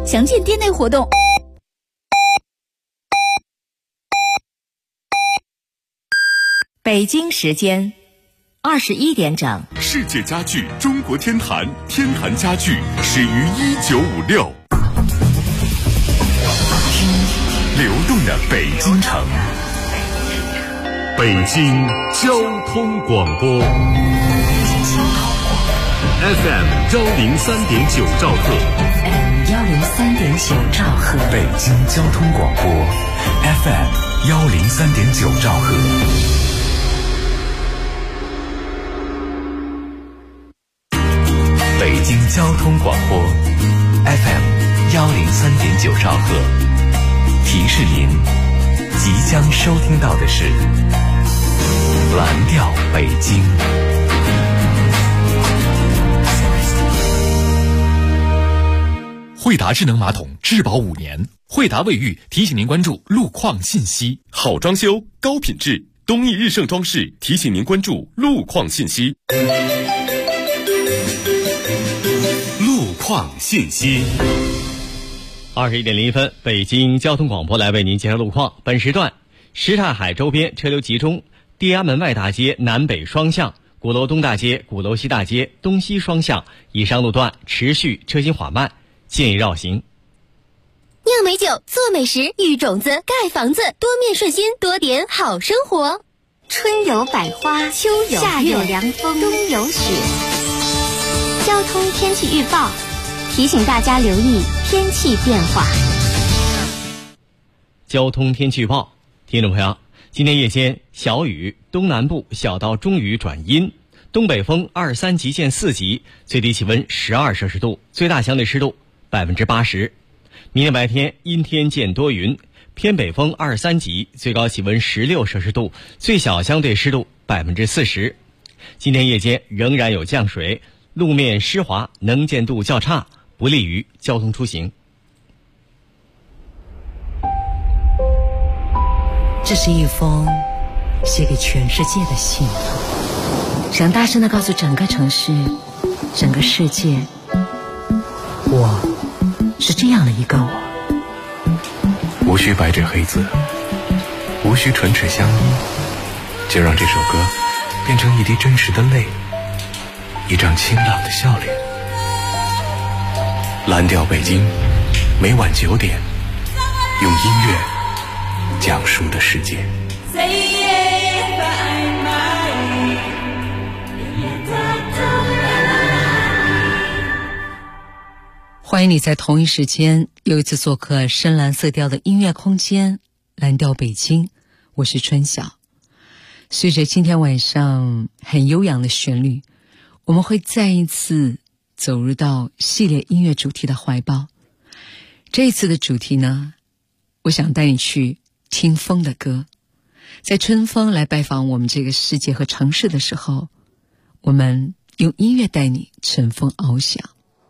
详见店内活动。 北京时间21点整， 世界家具中国天坛，天坛家具始于1956。听流动的北京城，北京交通广播 FM 103.9兆赫 103.9兆赫， 北京交通广播 FM 103.9兆赫。北京交通广播 FM 103.9兆赫，提示您即将收听到的是蓝调北京。惠达智能马桶质保5年，惠达卫浴提醒您关注路况信息。好装修，高品质，东益日盛装饰提醒您关注路况信息。路况信息。 21点01分，北京交通广播来为您介绍路况。本时段，什刹海周边车流集中，地安门外大街南北双向、鼓楼东大街、鼓楼西大街东西双向以上路段持续车行缓慢，建议绕行。 酿美酒，做美食，育种子，盖房子，多面顺心，多点好生活。 春有百花，秋有月，夏有凉风，冬有雪。交通天气预报提醒大家留意天气变化。 交通天气预报，听众朋友，今天夜间小雨，东南部小到中雨转阴，东北风23级见4级，最低气温12摄氏度，最大相对湿度80%。明天白天阴天见多云，偏北风23级，最高气温16摄氏度，最小相对湿度40%。今天夜间仍然有降水，路面湿滑，能见度较差，不利于交通出行。 这是一封写给全世界的信，想大声地告诉整个城市、整个世界，我是这样的一个我。 无需白纸黑字，无需唇齿相依，就让这首歌变成一滴真实的泪，一张清朗的笑脸。蓝调北京，每晚9点，用音乐讲述的世界。 欢迎你在同一时间又一次做客深蓝色调的音乐空间，蓝调北京，我是春晓。随着今天晚上很悠扬的旋律，我们会再一次走入到系列音乐主题的怀抱。这一次的主题呢，我想带你去听风的歌。在春风来拜访我们这个世界和城市的时候，我们用音乐带你乘风翱翔。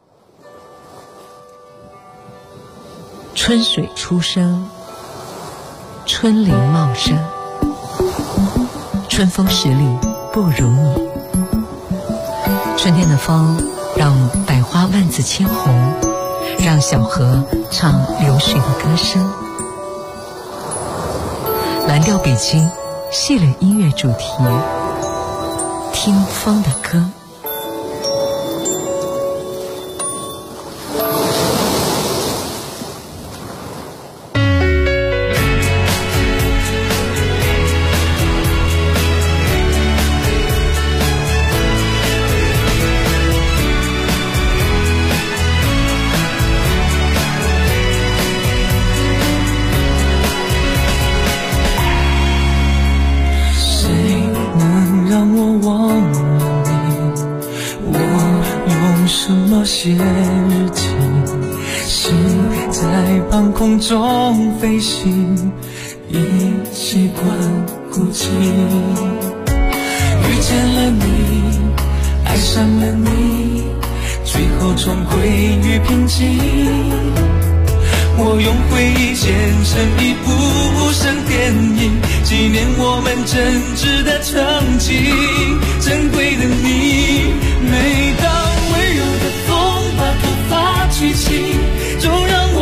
春水初生，春林茂盛，春风十里不如你。春天的风让百花万紫千红，让小河唱流水的歌声。蓝调北京系列音乐主题，听风的歌。 写日记，心在半空中飞行，已习惯孤寂。遇见了你，爱上了你，最后重归于平静。我用回忆剪成一部声电影，纪念我们真挚的曾经。珍贵的你，每当温柔的风把头发举起，就让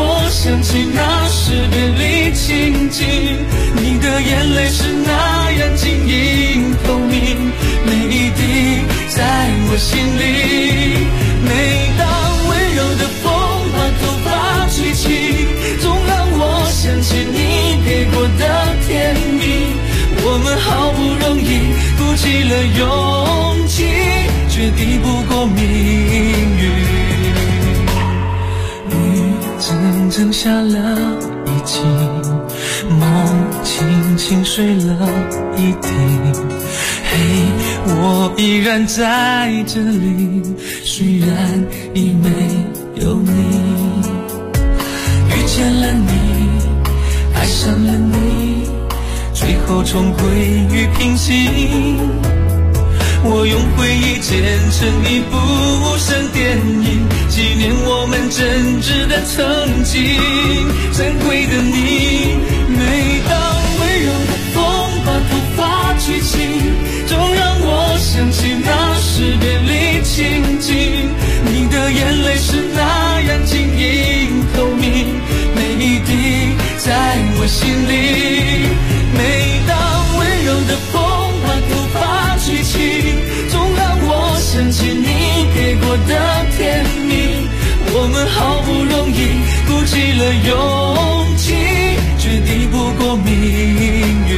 起那时别离情景，你的眼泪是那样晶莹透明，每一滴在我心里。每当温柔的风把头发吹起，总让我想起你给过的甜蜜。我们好不容易鼓起了勇气，却抵不过命运。雨阵阵下了一季，梦轻轻睡了一地。嘿，我依然在这里，虽然已没有你。遇见了你，爱上了你，最后重归于平静。我用回忆剪成一部无声电影，纪念我们真挚的曾经。珍贵的你，每当温柔的风把头发吹起，总让我想起那时别离情景。你的眼泪是那样晶莹透明，每一滴在我心里。每当温柔的风把头发吹起，总让我想起你给过的甜蜜。我们好不容易鼓起了勇气，却抵不过命运。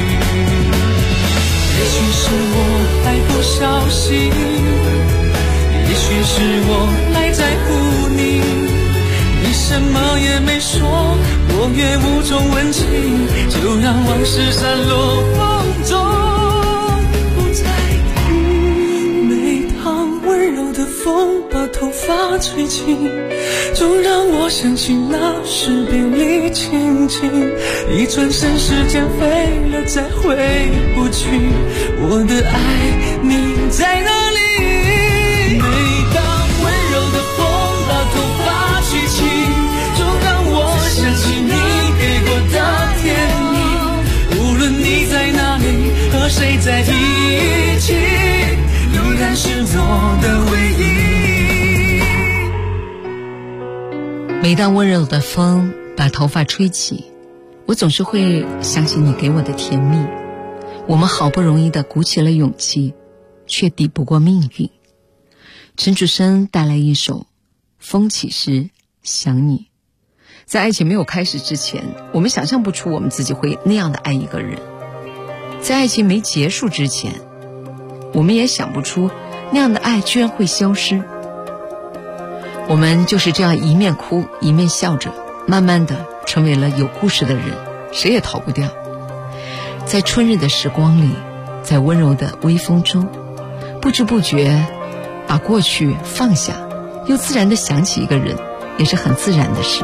也许是我太不小心，也许是我太在乎你，你什么也没说，我也无从问起，就让往事散落风中不再提。每当温柔的风把头发吹起，总让我想起那时别离情景。一转身时间飞了，再回不去，我的爱你在哪里？每当温柔的风把头发吹起，总让我想起你给过的甜蜜。无论你在哪里，和谁在一起，依然是我的唯一。 每当温柔的风把头发吹起，我总是会想起你给我的甜蜜。我们好不容易的鼓起了勇气，却抵不过命运。陈楚生带来一首《风起时想你》。在爱情没有开始之前，我们想象不出我们自己会那样的爱一个人。在爱情没结束之前，我们也想不出那样的爱居然会消失。我们就是这样一面哭一面笑着，慢慢的成为了有故事的人，谁也逃不掉。在春日的时光里，在温柔的微风中，不知不觉把过去放下，又自然的想起一个人，也是很自然的事。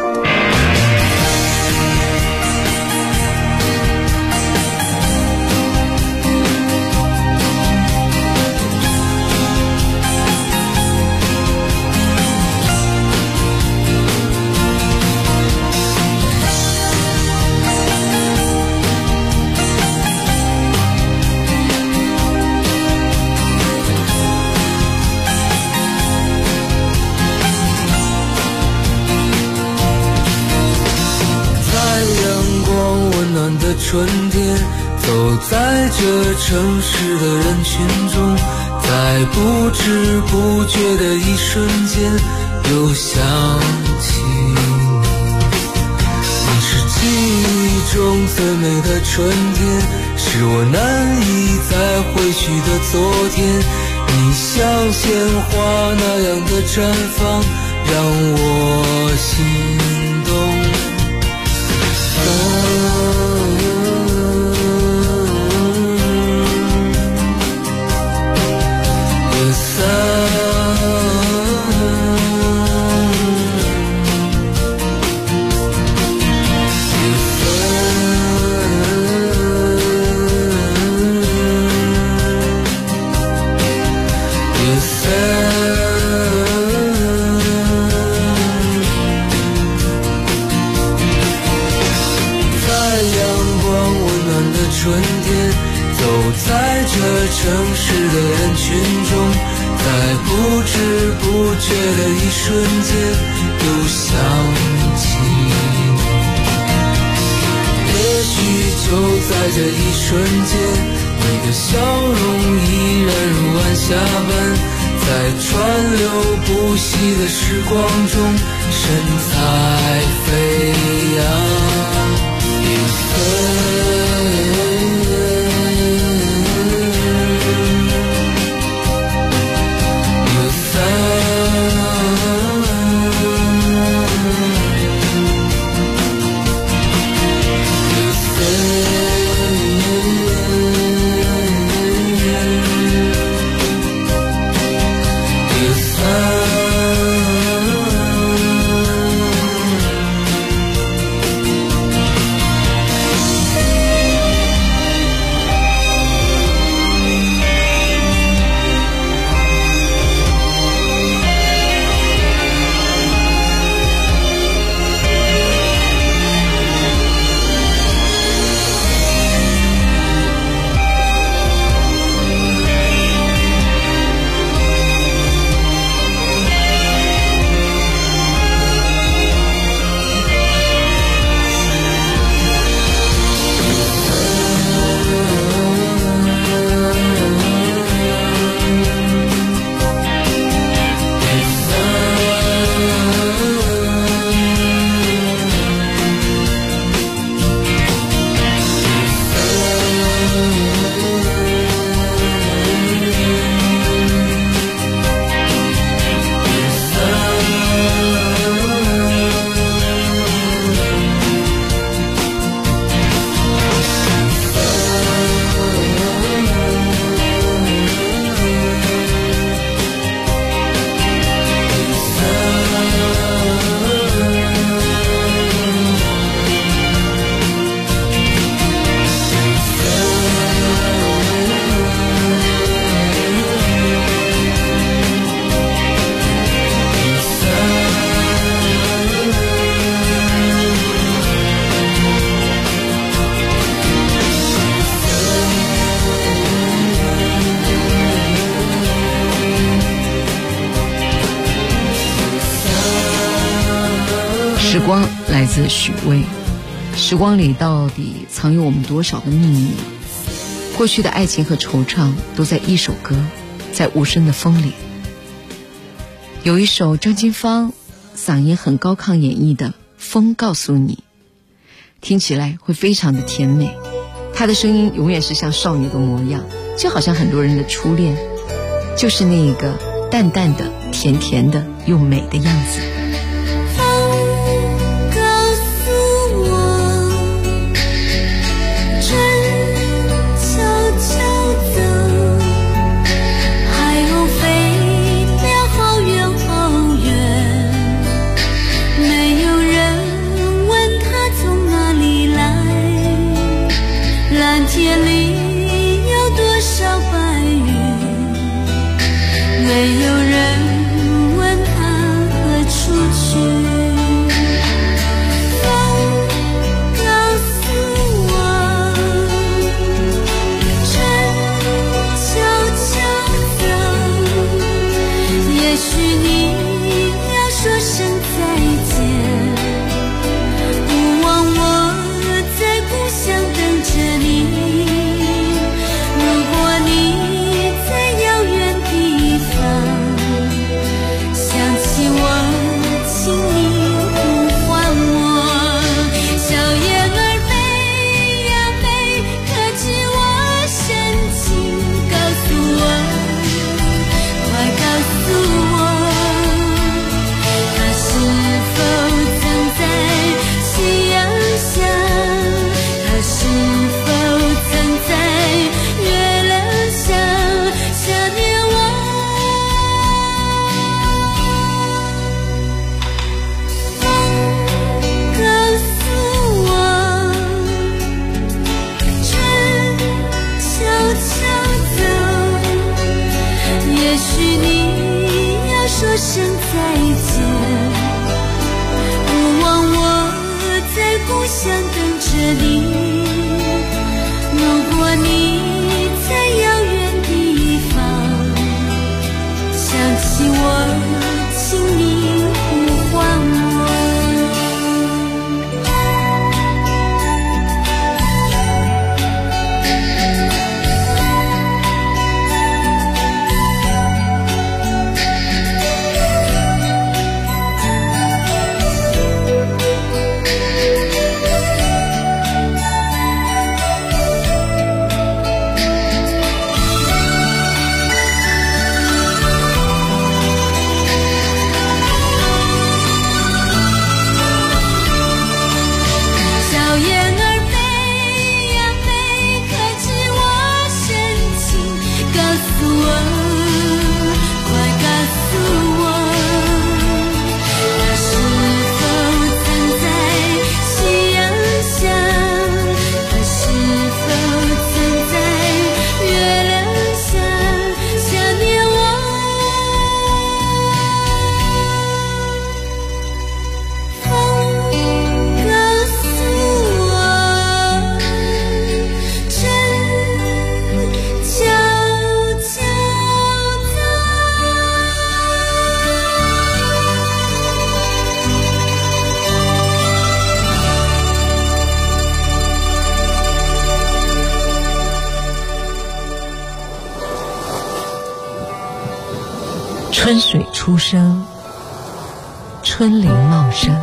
春天，走在这城市的人群中，在不知不觉的一瞬间，又想起你。你是记忆中最美的春天，是我难以再回去的昨天。你像鲜花那样的绽放，让我心动。城市的人群中，在不知不觉的一瞬间，又想起你。 在这一瞬间，你的笑容依然如晚霞般，在川流不息的时光中神采飞扬。 时光来自许巍，时光里到底藏有我们多少的秘密？过去的爱情和惆怅都在一首歌，在无声的风里。有一首张金芳嗓音很高亢演绎的《风告诉你》，听起来会非常的甜美。她的声音永远是像少女的模样，就好像很多人的初恋，就是那一个淡淡的、甜甜的又美的样子。 天里有多少白云，没有人问它何处春水初生，春林茂盛，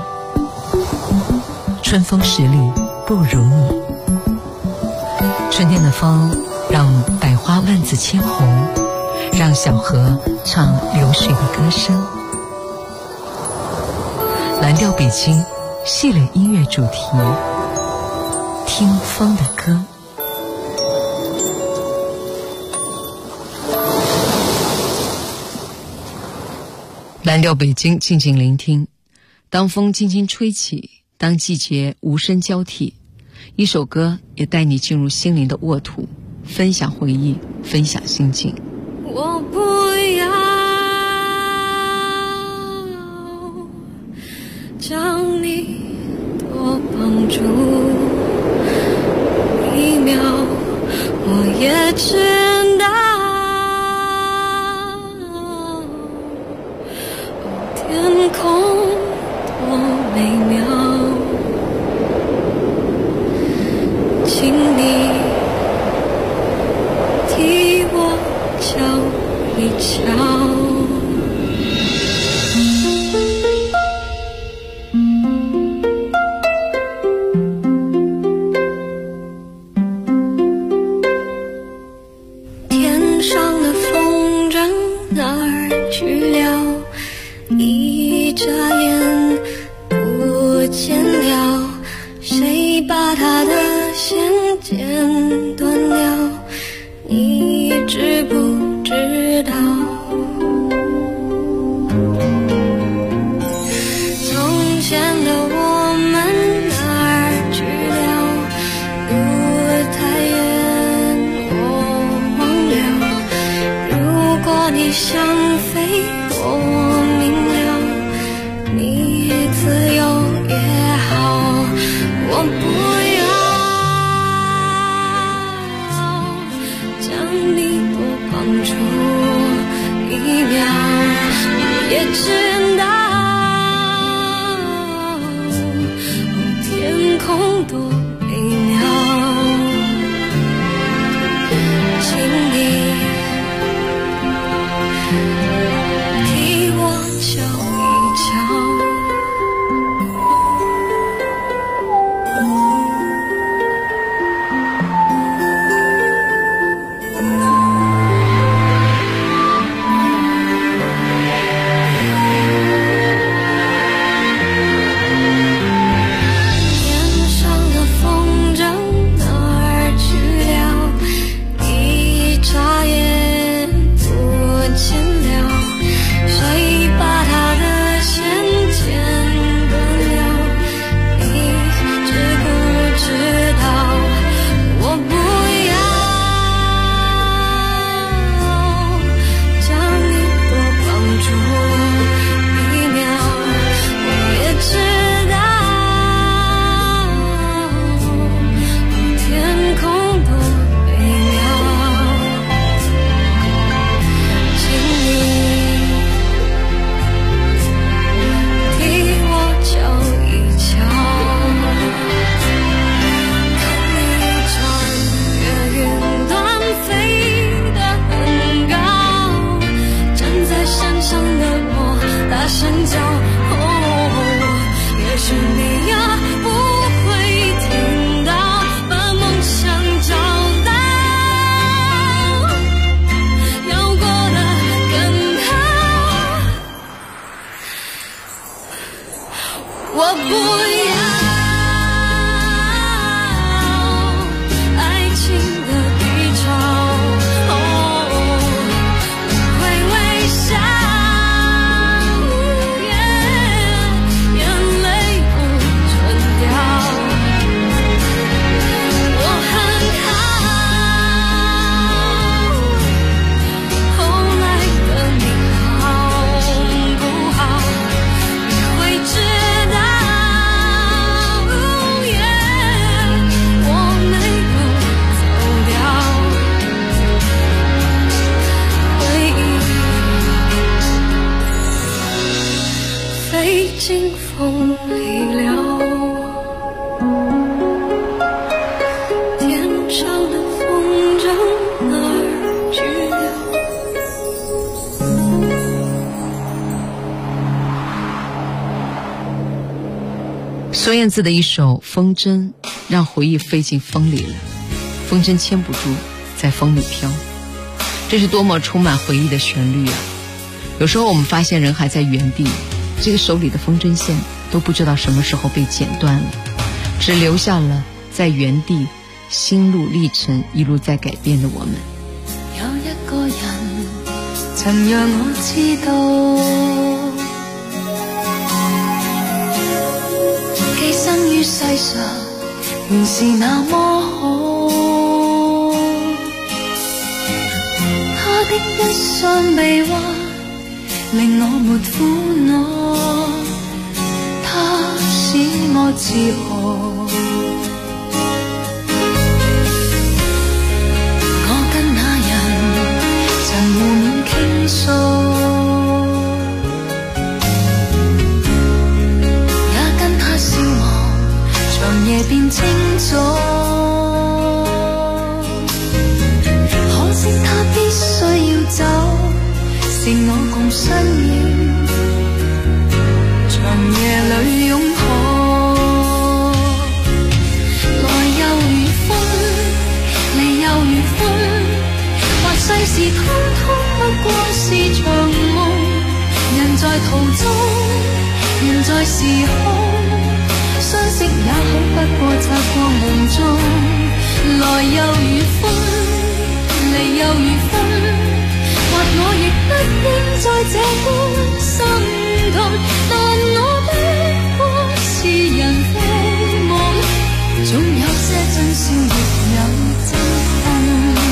春风十里不如你。春天的风让百花万紫千红，让小河唱流水的歌声。蓝调北京系列音乐主题，听风的歌。蓝调北京，静静聆听。当风轻轻吹起，当季节无声交替，一首歌也带你进入心灵的沃土，分享回忆，分享心境。 我不要将你多绑住一秒，我也知道天空多美妙，请你替我瞧一瞧。天上的风筝哪儿去了？一眨眼不见了，谁把它的线剪断了？你知不知道？从前的我们哪儿去了？路太远我忘了。如果你想飞，我明了，你自由也好，我不绑住一秒，也知道天空多美妙，请你替我瞧一瞧。 会知道孙燕姿的一首《风筝》，让回忆飞进风里了，风筝牵不住，在风里飘。这是多么充满回忆的旋律啊！有时候我们发现人还在原地，这个手里的风筝线都不知道什么时候被剪断了，只留下了在原地心路历程一路在改变的我们。 有一個人曾讓我知道，寄生於世上原是那麼好，他的一雙臂彎令我沒苦惱，他使我自豪。也跟他笑望長夜變清早，可惜他必須要走，剩我共身影長夜裏擁抱，來又如風，離又如風，或世事通通不過是場夢，人在途中，人在時空，相識也許不過擦過夢中，來又如風，離又如風，或我亦不應在這般心痛，但我不過是人非夢，總有些真笑亦有真痛。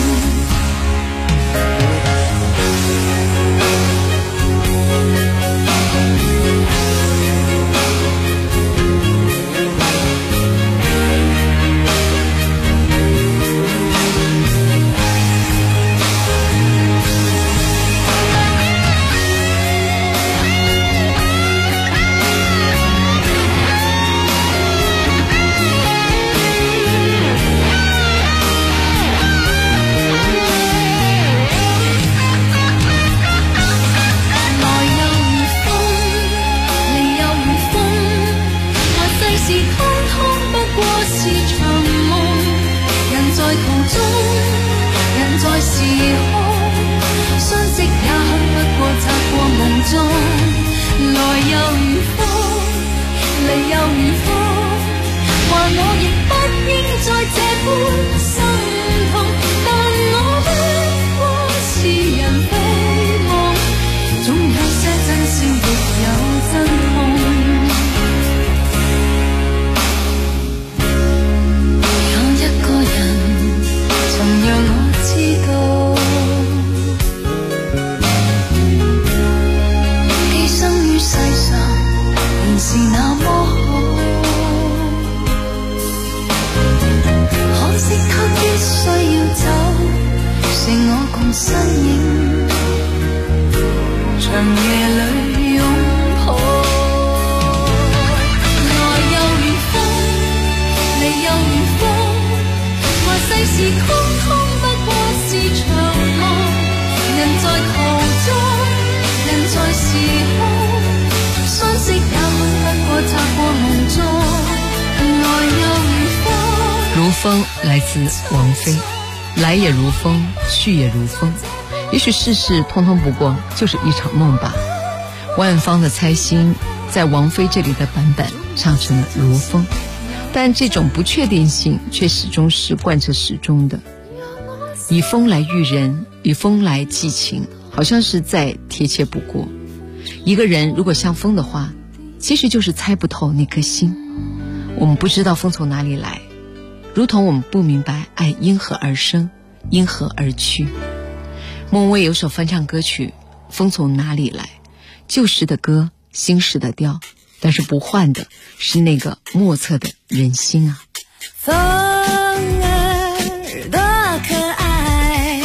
风来自王菲，来也如风，去也如风。也许世事通通不过就是一场梦吧。万芳的猜心在王菲这里的版本唱成了如风，但这种不确定性却始终是贯彻始终的。以风来喻人，以风来寄情，好像是再贴切不过。一个人如果像风的话，其实就是猜不透那颗心。我们不知道风从哪里来，如同我们不明白爱因何而生，因何而去。莫文蔚有首翻唱歌曲《风从哪里来》，旧时的歌，新时的调，但是不换的是那个莫测的人心啊。 风儿多可爱，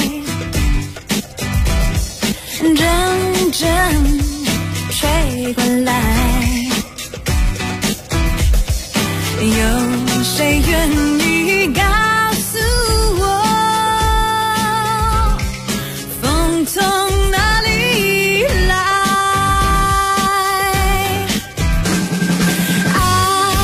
阵阵吹过来，有谁愿意告诉我，风从哪里来？爱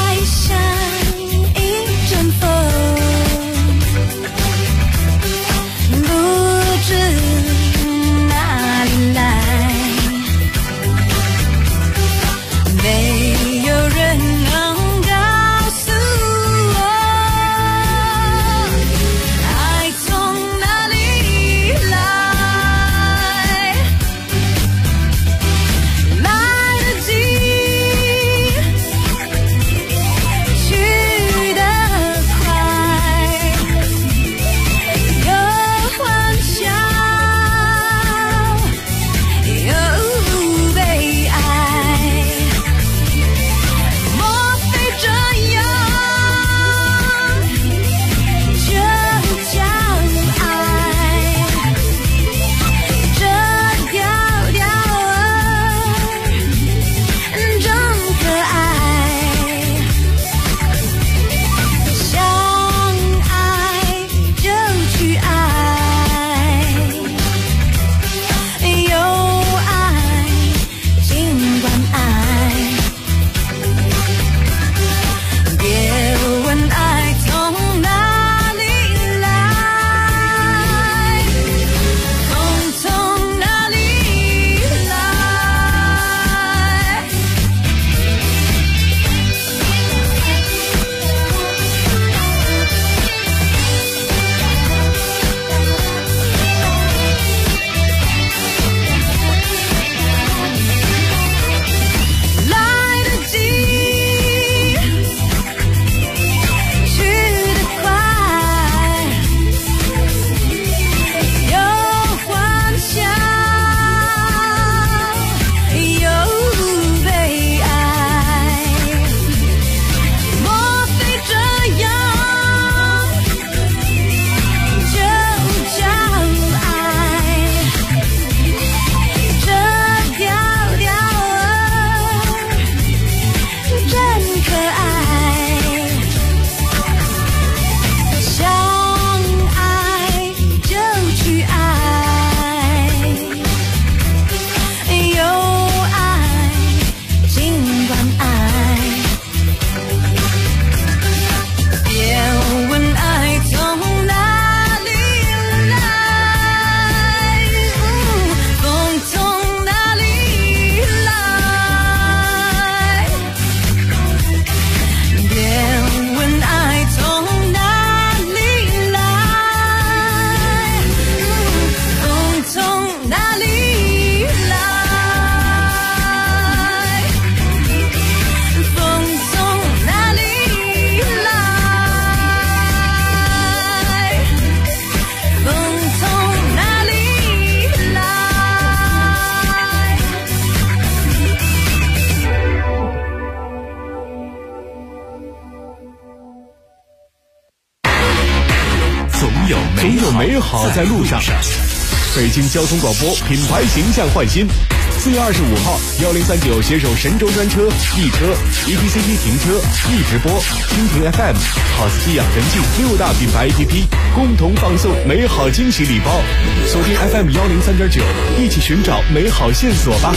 有美好在路上。北京交通广播品牌形象焕新。4月25号，1039携手神州专车、易车、ETCT 停车、易直播、蜻蜓 FM、House 寄养人气6大品牌 APP 共同放送美好惊喜礼包。锁定 FM 103.9，一起寻找美好线索吧。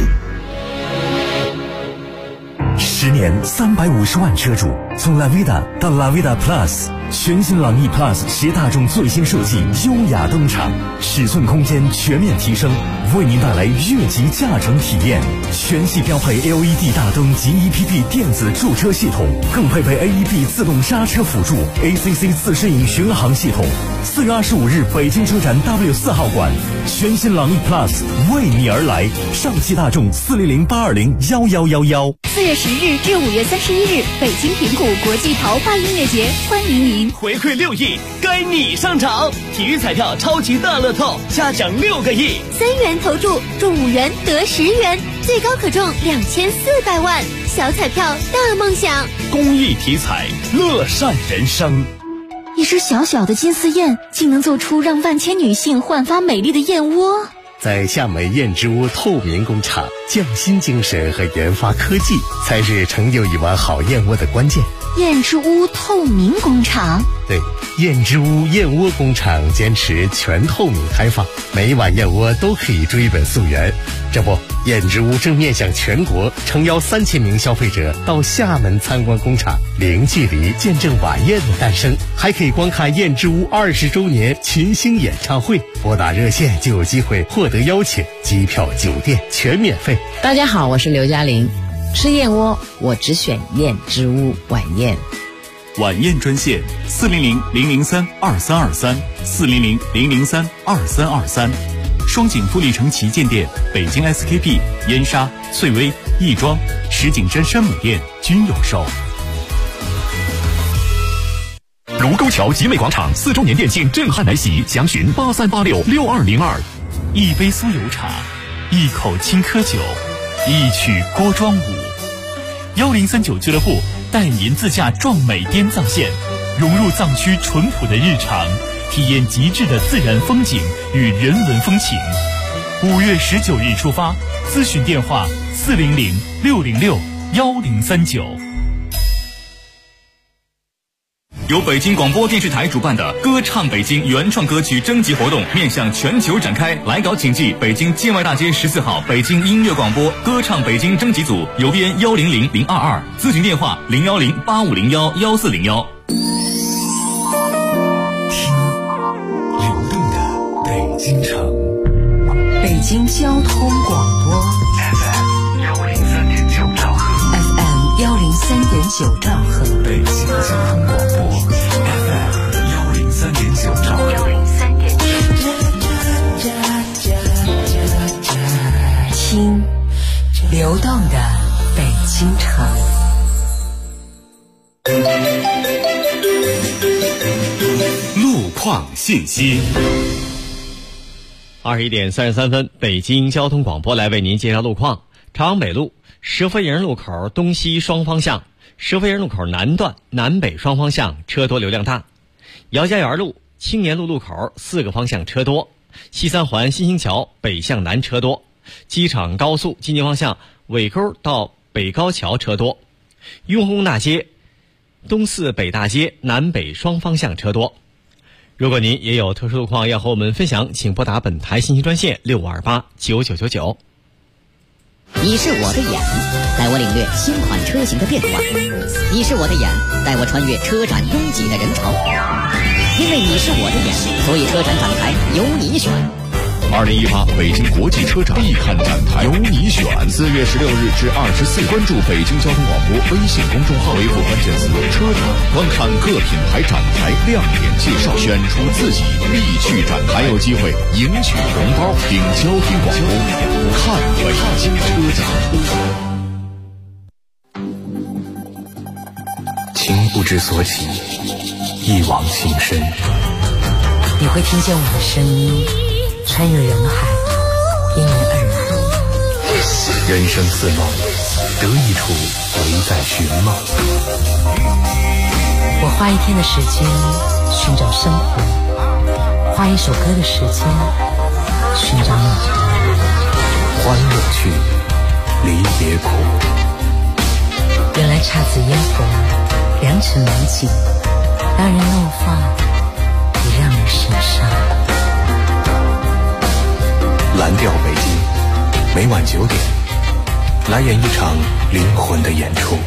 10年350万车主，从 Lavida 到 Lavida Plus， 全新朗逸 Plus 携大众最新设计优雅登场，尺寸空间全面提升，为您带来越级驾乘体验。全系标配 LED 大灯及 EPP 电子驻车系统，更配备 AEB 自动刹车辅助 ACC 自适应巡航系统。4月25日，北京车展 W4 号馆，全新朗逸 Plus 为你而来。上汽大众400-820-1111。 4月10日至5月31日，北京平谷国际桃花音乐节，欢迎您！ 回馈6亿，该你上场！体育彩票超级大乐透，下奖6个亿 ，3元投注，中5元得10元，最高可中2400万。小彩票大梦想， 公益体彩，乐善人生。 一只小小的金丝燕，竟能做出让万千女性焕发美丽的燕窝。 在厦门燕之屋透明工厂，匠心精神和研发科技才是成就一碗好燕窝的关键。 燕之屋透明工厂， 对，燕之屋燕窝工厂坚持全透明开放，每一碗燕窝都可以追本溯源。这不，燕之屋正面向全国，诚邀3000名消费者到厦门参观工厂，零距离见证晚宴的诞生，还可以观看燕之屋20周年群星演唱会。拨打热线就有机会获得邀请，机票、酒店全免费。 大家好，我是刘嘉玲。吃燕窝，我只选燕之屋晚宴。 晚宴专线400-003-2323，400-003-2323。双井富力城旗舰店、北京 SKP、燕莎、翠微、亦庄、石景山山姆店均有售。 卢沟桥集美广场4周年店庆震撼来袭，详询83866202。 一杯酥油茶，一口青稞酒，一曲郭庄舞。1039俱乐部带您自驾壮美滇藏线，融入藏区淳朴的日常，体验极致的自然风景与人文风情。5月19日出发，咨询电话400-606-1039。由北京广播电视台主办的歌唱北京原创歌曲征集活动面向全球展开，来稿请寄北京建外大街14号北京音乐广播歌唱北京征集组，邮编100022，咨询电话010-8501-1401。 听流动的北京城， 北京交通广播 FM 103.9兆赫 ，FM 103.9兆赫， 北京交通广播 FM 103.9兆赫 ，103.9。听流动的北京城。 路况信息。 21点33分，北京交通广播来为您介绍路况。朝阳北路石佛营路口东西双方向，石佛营路口南段南北双方向车多流量大。姚家园路青年路路口4个方向车多。西三环新兴桥北向南车多。机场高速进京方向尾沟到北高桥车多。雍和宫大街东四北大街南北双方向车多。如果您也有特殊路况要和我们分享，请拨打本台信息专线65289999。 你是我的眼，带我领略新款车型的变化；你是我的眼，带我穿越车展拥挤的人潮。因为你是我的眼，所以车展展台由你选。 2018北京国际车展必看展台由你选。4月16日至24日，关注北京交通广播微信公众号，回复关键词“车展”，观看各品牌展台亮点介绍，选出自己必去展台，还有机会赢取红包。听交通广播，看北京车展。 情不知所起，一往情深。 你会听见我的声音穿越人海，因你而来。 人生似梦，得意处唯在寻梦。 我花1天的时间寻找生活， 花一首歌的时间，寻找你。 欢乐去，离别苦。 原来姹紫嫣红，良辰美景，让人怒放，也让人神伤。 蓝调北京，每晚9点，来演一场灵魂的演出。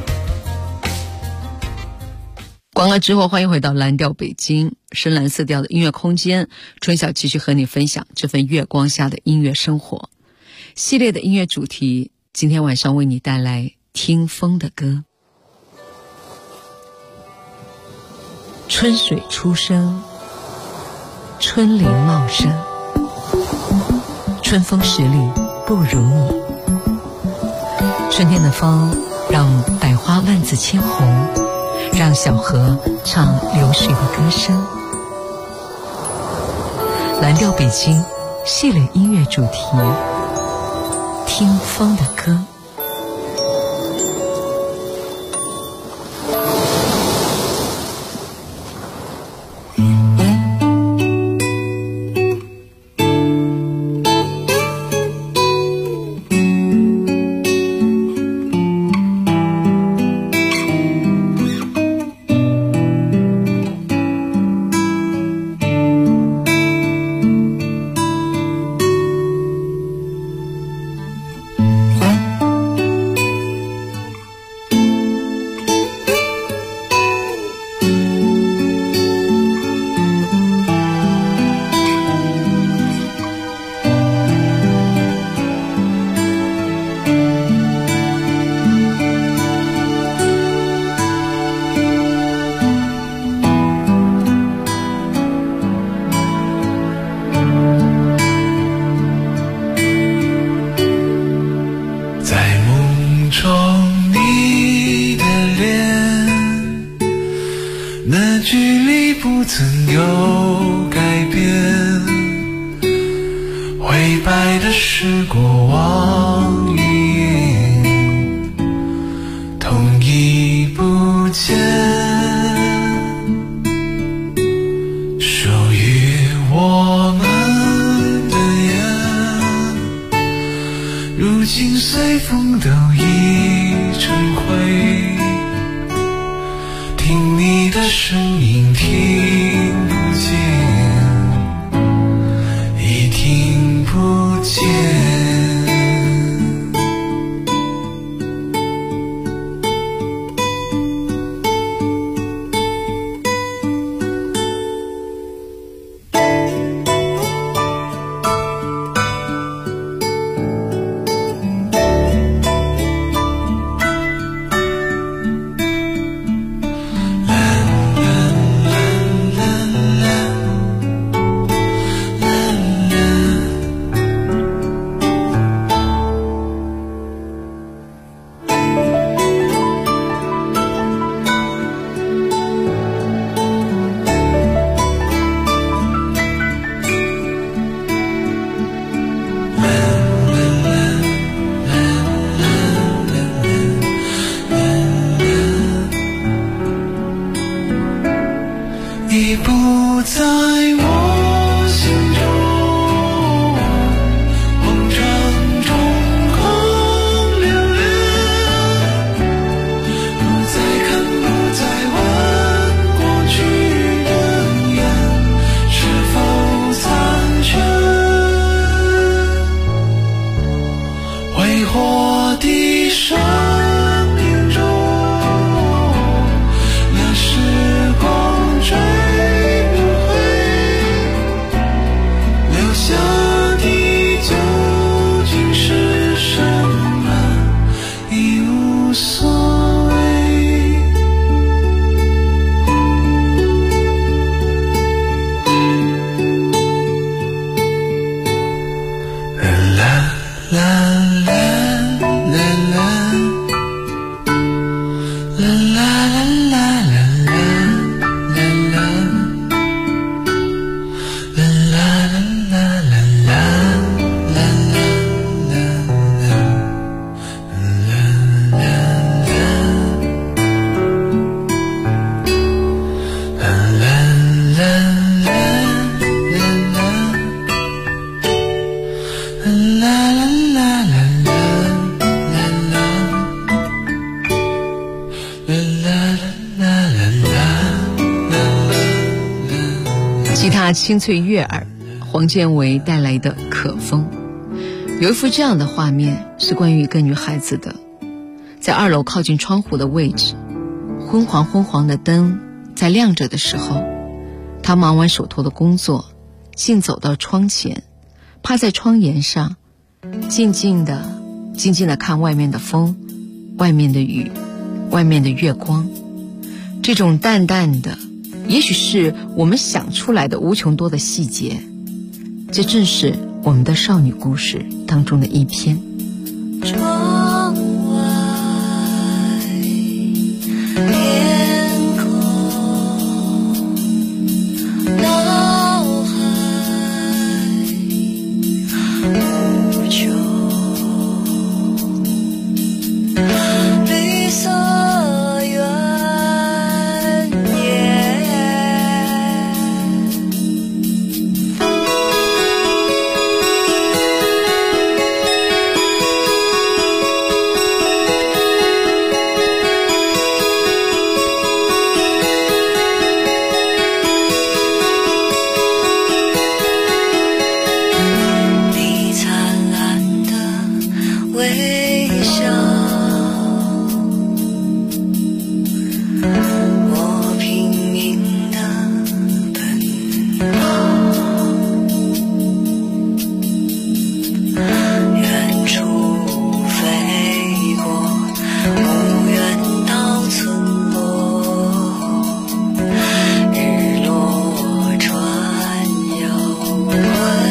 广告之后，欢迎回到蓝调北京，深蓝色调的音乐空间。春晓继续和你分享这份月光下的音乐生活系列的音乐主题。今天晚上为你带来听风的歌。春水初生，春林茂盛，春风十里不如你。春天的风让百花万紫千红，让小河唱流水的歌声。蓝调北京系列音乐主题，听风的歌。 吉他清脆悦耳，黄建为带来的可风。有一幅这样的画面，是关于一个女孩子的，在2楼靠近窗户的位置，昏黄的灯在亮着的时候，她忙完手头的工作，竟走到窗前，趴在窗沿上，静静地看外面的风，外面的雨，外面的月光。这种淡淡的，也许是我们想出来的无穷多的细节，这正是我们的少女故事当中的一篇。 窗外天空，脑海无穷，绿色原野。你灿烂的微笑，我拼命的奔跑，远处飞过无缘到村落，日落船摇回，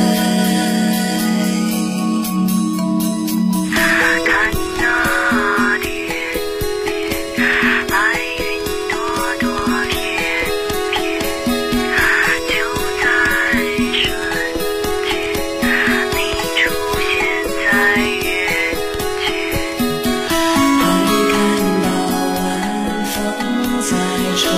看那天边白云朵朵片片，就在瞬间你出现在眼前，还看到晚风在吹，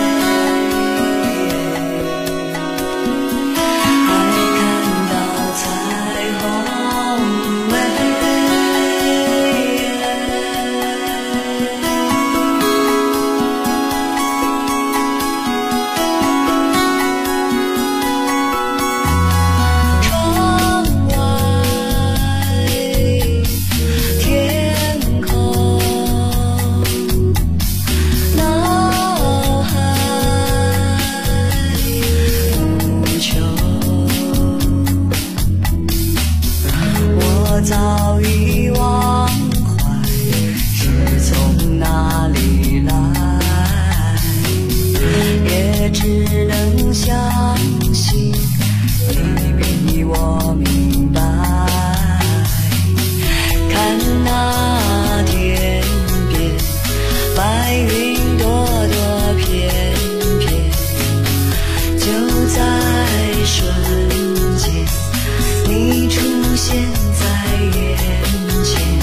还看到彩虹微。窗外天空，脑海无穷，我早已忘怀是从哪里来，也只能相信你比我明白。看那天边白云朵朵片片，就在瞬间你出现在眼前。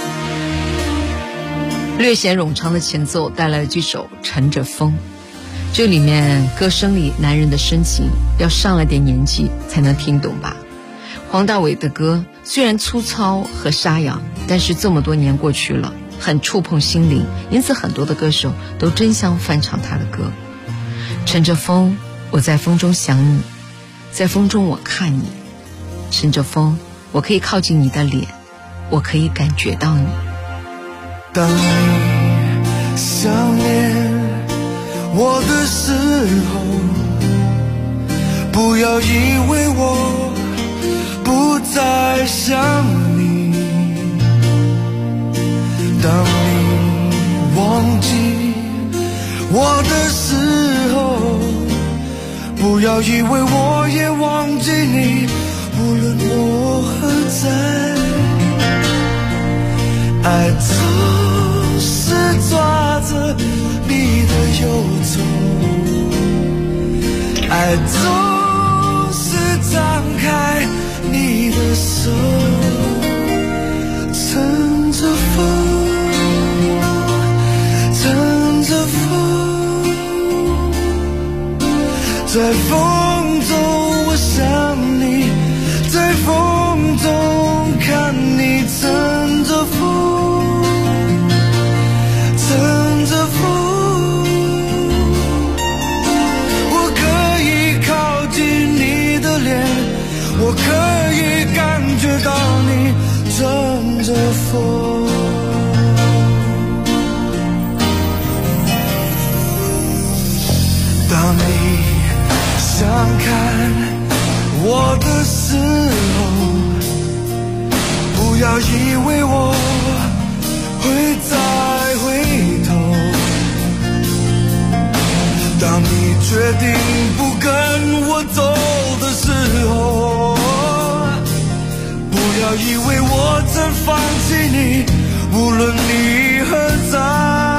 略显冗长的前奏带来了这首《乘着风》， 这里面歌声里男人的深情，要上了点年纪才能听懂吧。黄大炜的歌虽然粗糙和沙哑，但是这么多年过去了，很触碰心灵，因此很多的歌手都争相翻唱他的歌。乘着风，我在风中想你，在风中我看你，乘着风，我可以靠近你的脸，我可以感觉到你。 当你想念我的时候，不要以为我不再想你。当你忘记我的时候，不要以为我也忘记你。无论我何在，爱总是抓着你的忧愁，爱总是张开你的手，乘着风，乘着风，在风中我想你，在风中看你，乘着风，乘着风，我可以靠近你的脸，我可以感觉到你，乘着风。当你想看我的时候，不要以为我会再回头。当你决定不跟我走的时候，不要以为我曾放弃你，无论你何在。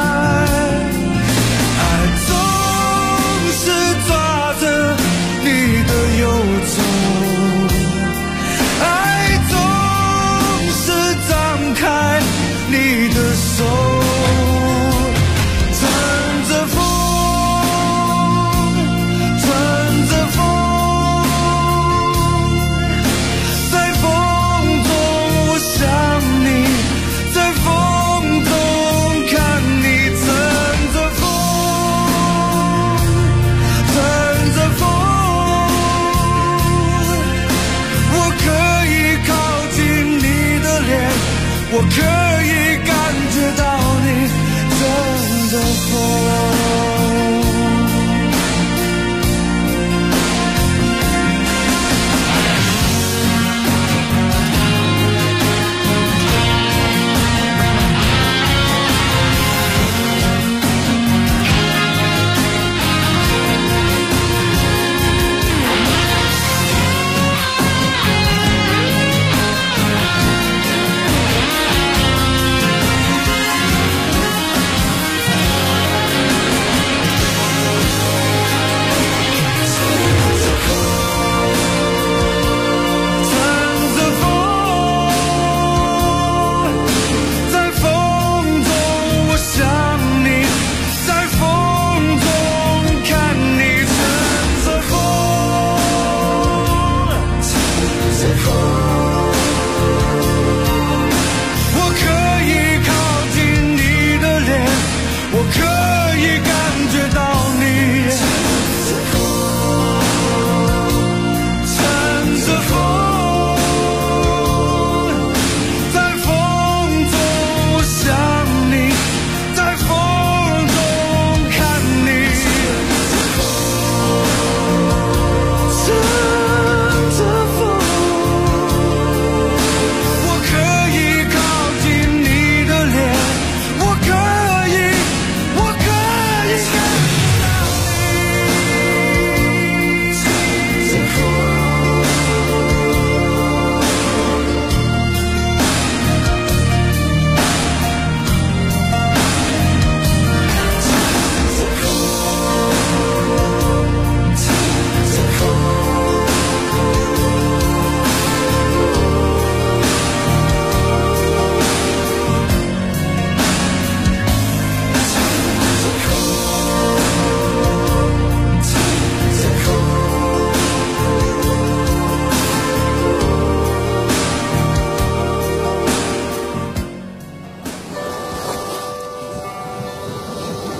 我可以感觉到你，乘着风。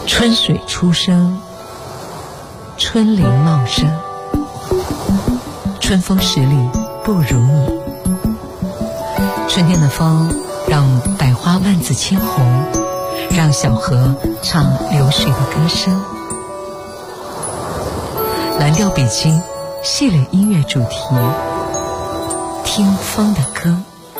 春水初生，春林茂盛，春风十里不如你。春天的风让百花万紫千红，让小河唱流水的歌声。蓝调北京系列音乐主题，听风的歌。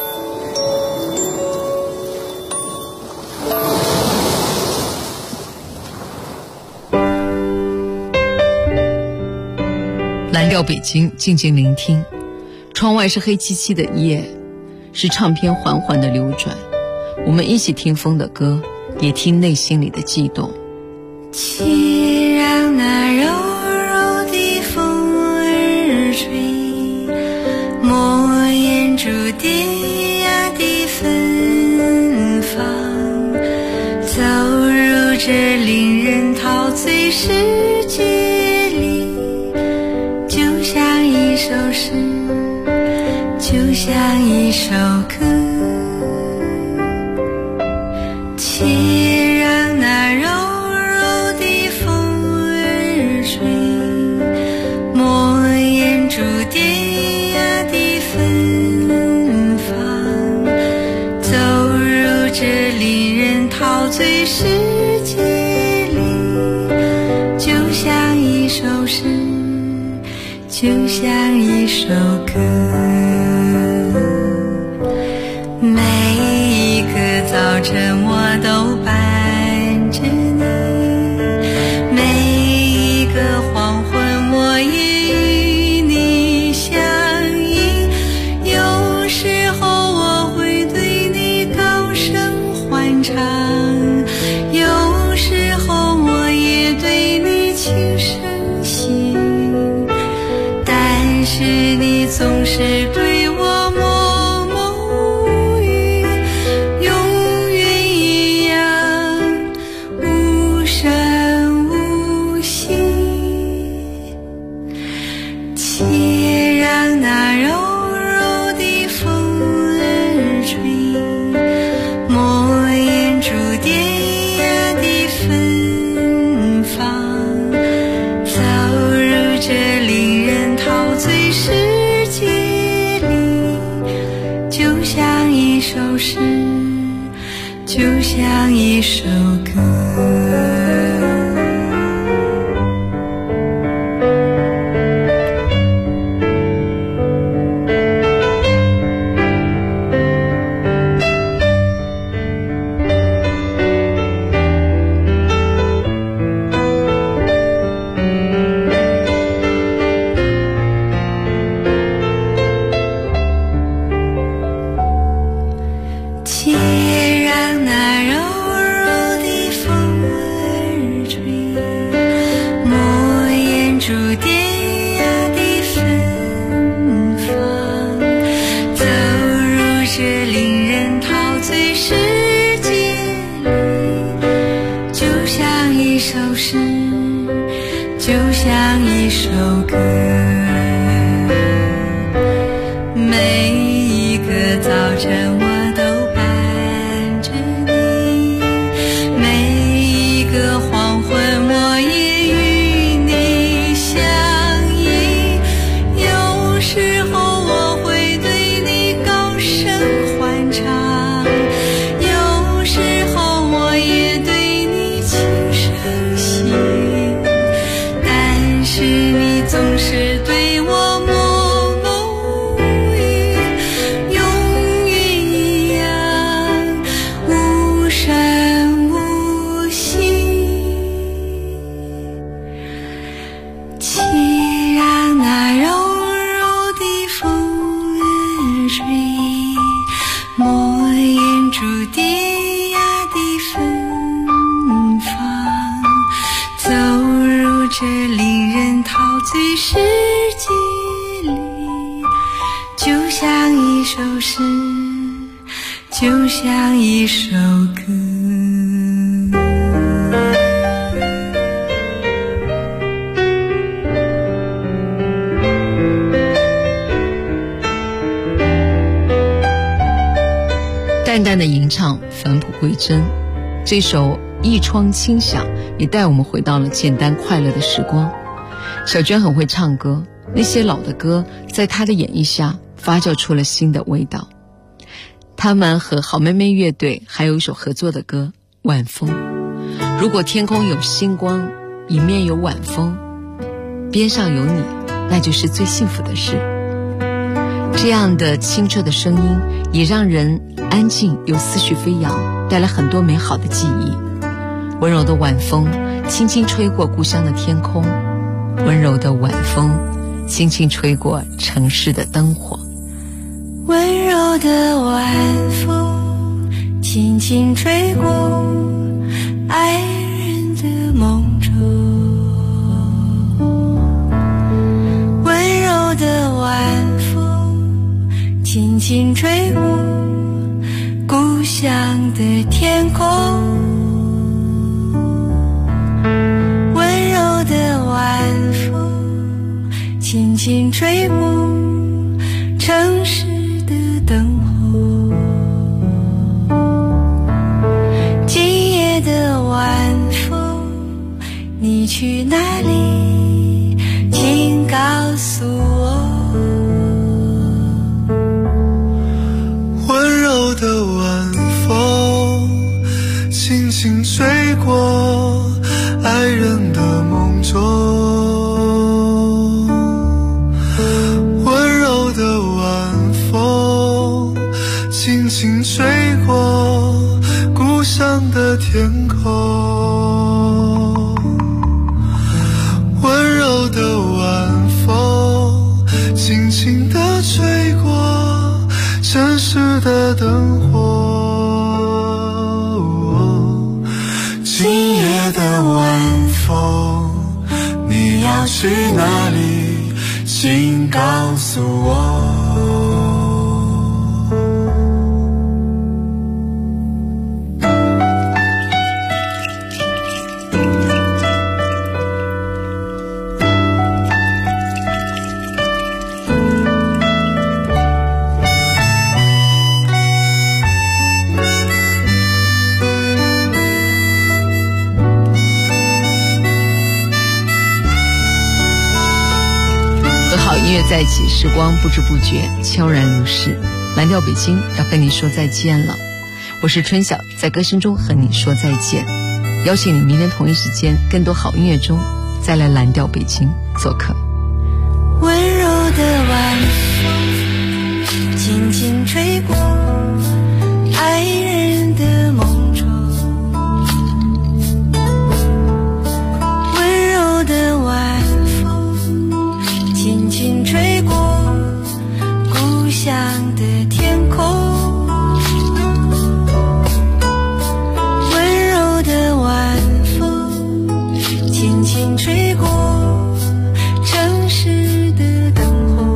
蓝调北京，静静聆听。窗外是黑漆漆的夜，是唱片缓缓的流转。我们一起听风的歌，也听内心里的悸动。 请让那柔柔的风儿吹，莫言珠蝶呀的芬芳，走入这令人陶醉世界里，就像一首诗，就像一首歌。请让那柔柔的风儿吹，莫言珠蝶呀的芬芳，走入这令人陶醉世界里，就像一首诗，就像一首歌。每一个早晨我都伴着你，每一个黄昏我也与你相依。有时候我会对你高声欢唱，有时候我也对你轻声细语，但是你总是对我默默无语，永远一样无声无息。且让那柔柔的风儿吹，莫言珠蝶呀的芬芳，走入这令人陶醉世界里，就像一首诗，就像一首歌。且让那柔柔的风儿吹，莫言珠蝶呀的芬芳，走入这令人陶醉世界里，就像一首诗，就像一首歌。每一个早晨我都伴着你，每一个黄昏我也与你相依。有时候我会对你高声欢唱，有时候我也对你轻声细语，但是你总是对我默默无语，永远一样无声无息。请让那柔柔的风儿吹，莫言珠蝶呀的芬芳，走入这令人陶醉世界里，就像一首诗，就像一首歌。 淡淡的吟唱，返璞归真。这首一窗清响也带我们回到了简单快乐的时光。小娟很会唱歌，那些老的歌在她的演绎下发酵出了新的味道。他们和好妹妹乐队还有一首合作的歌《晚风》。如果天空有星光，迎面有晚风，边上有你，那就是最幸福的事。这样的清澈的声音也让人安静又思绪飞扬，带来很多美好的记忆。温柔的晚风轻轻吹过故乡的天空，温柔的晚风轻轻吹过城市的灯火。 温柔的晚风轻轻吹过爱人的梦中，温柔的晚风轻轻吹过故乡的天空，温柔的晚风轻轻吹过城市的灯火。今夜的晚风你去哪里，请告诉我。 温柔的晚风轻轻吹过爱人的梦中，温柔的晚风轻轻吹过故乡的天空，温柔的晚风轻轻地吹过城市的灯火。今夜的晚风你要去哪里，请告诉我。 音乐在一起，时光不知不觉悄然如逝。蓝调北京要跟你说再见了，我是春晓，在歌声中和你说再见。邀请你明天同一时间，更多好音乐中再来蓝调北京做客。 温柔的晚风轻轻吹过爱人的梦中，温柔的晚轻轻吹过故乡的天空，温柔的晚风轻轻吹过城市的灯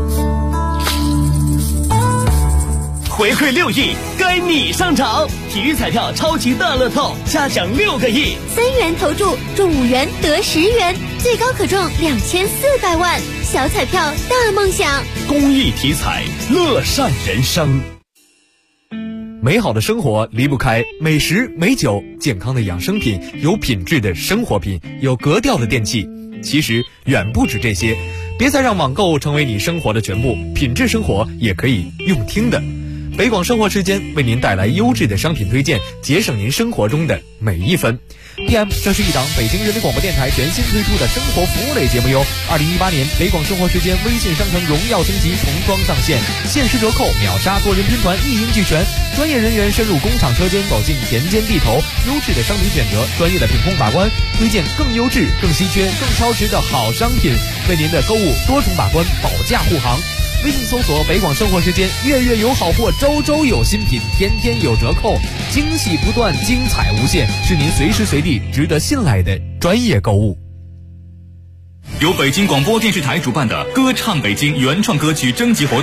火。 回馈6亿，该你上场！体育彩票超级大乐透，下奖6个亿 ，3元投注中5元得10元，最高可中2400万。小彩票大梦想， 公益体彩，乐善人生。 美好的生活离不开美食美酒，健康的养生品，有品质的生活品，有格调的电器。其实远不止这些，别再让网购成为你生活的全部，品质生活也可以用听的。北广生活时间为您带来优质的商品推荐，节省您生活中的每一分。PM， 这是一档北京人民广播电台全新推出的生活服务类节目哟。2018年北广生活时间微信商城荣耀升级，重装上线，限时折扣，秒杀多人拼团，一应俱全。专业人员深入工厂车间，走进田间地头，优质的商品选择，专业的品控把关，推荐更优质、更稀缺、更超值的好商品，为您的购物多重把关，保驾护航。微信搜索北广生活时间，月月有好货，周周有新品，天天有折扣，惊喜不断，精彩无限，是您随时随地值得信赖的专业购物。 由北京广播电视台主办的歌唱北京原创歌曲征集活动